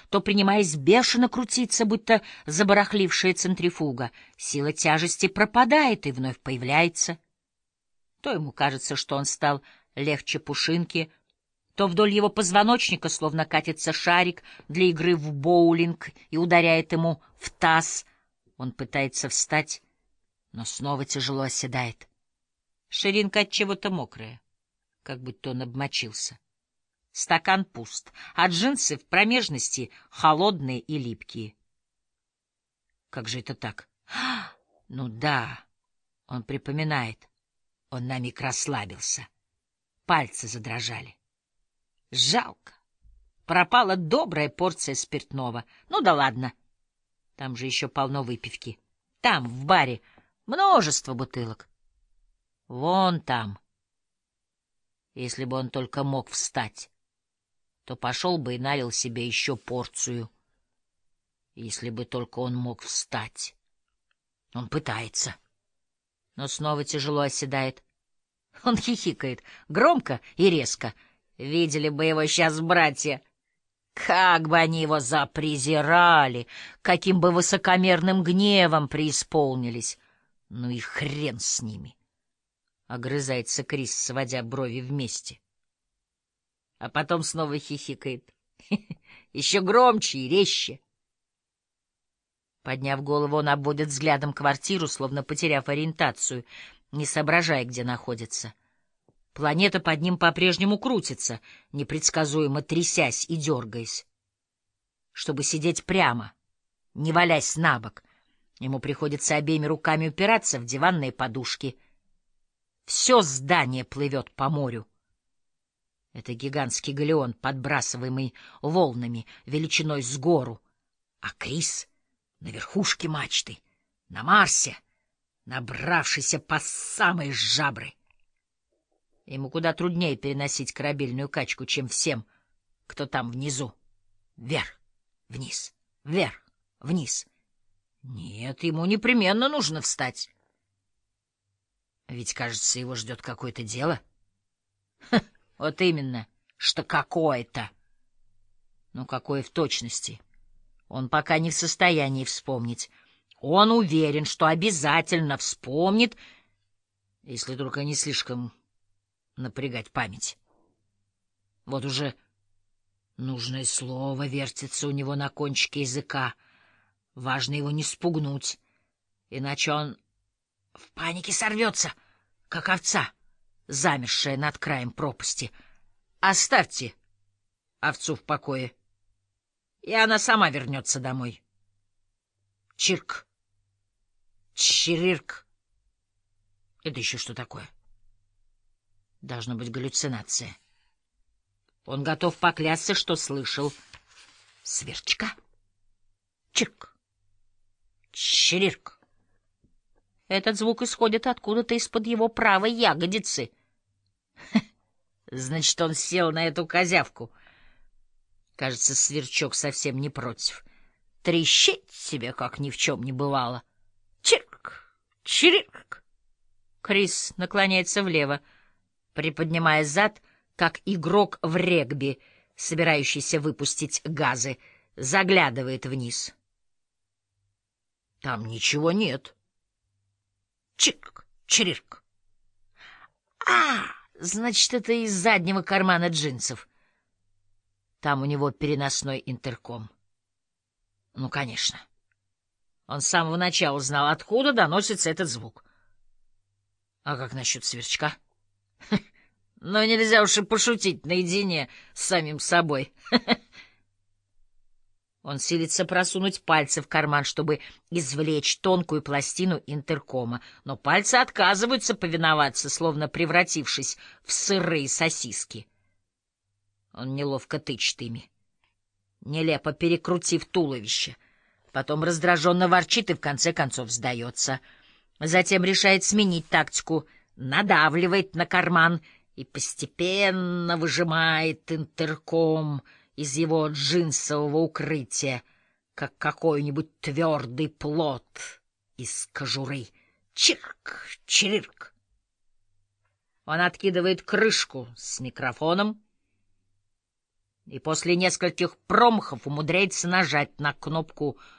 то принимаясь бешено крутиться, будто забарахлившая центрифуга. Сила тяжести пропадает и вновь появляется. То ему кажется, что он стал легче пушинки, то вдоль его позвоночника словно катится шарик для игры в боулинг и ударяет ему в таз. Он пытается встать, но снова тяжело оседает. Ширинка от чего-то мокрая, как будто он обмочился. Стакан пуст, а джинсы в промежности холодные и липкие. Как же это так? Ну да, он припоминает. Он на миг расслабился. Пальцы задрожали. Жалко. Пропала добрая порция спиртного. Ну да ладно. Там же еще полно выпивки. Там, в баре, множество бутылок. Вон там. Если бы он только мог встать, то пошел бы и налил себе еще порцию. Если бы только он мог встать. Он пытается, но снова тяжело оседает. Он хихикает, громко и резко. Видели бы его сейчас братья. Как бы они его запрезирали, каким бы высокомерным гневом преисполнились. Ну и хрен с ними. Огрызается Крис, сводя брови вместе. А потом снова хихикает. Еще громче и резче. Подняв голову, он обводит взглядом квартиру, словно потеряв ориентацию, не соображая, где находится. Планета под ним по-прежнему крутится, непредсказуемо трясясь и дергаясь. Чтобы сидеть прямо, не валясь на бок, ему приходится обеими руками упираться в диванные подушки. Все здание плывет по морю. Это гигантский галеон, подбрасываемый волнами, величиной с гору. А Крис на верхушке мачты, на Марсе, набравшийся по самые жабры. Ему куда труднее переносить корабельную качку, чем всем, кто там внизу. Вверх, вниз, вверх, вниз. Нет, ему непременно нужно встать. Ведь, кажется, его ждет какое-то дело. Ха, вот именно, что какое-то. Ну, какое в точности? Он пока не в состоянии вспомнить. Он уверен, что обязательно вспомнит, если только не слишком напрягать память. Вот уже нужное слово вертится у него на кончике языка. Важно его не спугнуть, иначе он в панике сорвется, как овца, замершая над краем пропасти. Оставьте овцу в покое, и она сама вернется домой. Чирк, чирирк. Это еще что такое? Должно быть галлюцинация. Он готов поклясться, что слышал сверчка. Чирк, чирирк. Этот звук исходит откуда-то из-под его правой ягодицы. Значит, он сел на эту козявку. Кажется, сверчок совсем не против. Трещит себе, как ни в чем не бывало. Чирк, чирик. Крис наклоняется влево, приподнимая зад, как игрок в регби, собирающийся выпустить газы, заглядывает вниз. Там ничего нет. Чирк, чирик. Значит, это из заднего кармана джинсов. Там у него переносной интерком. Ну, конечно. Он с самого начала знал, откуда доносится этот звук. А как насчет сверчка? Но нельзя уж и пошутить наедине с самим собой. Он силится просунуть пальцы в карман, чтобы извлечь тонкую пластину интеркома, но пальцы отказываются повиноваться, словно превратившись в сырые сосиски. Он неловко тычет ими, нелепо перекрутив туловище, потом раздраженно ворчит и в конце концов сдается. Затем решает сменить тактику, надавливает на карман и постепенно выжимает интерком из его джинсового укрытия, как какой-нибудь твердый плод из кожуры. Чирк, чирик. Он откидывает крышку с микрофоном, и после нескольких промахов умудряется нажать на кнопку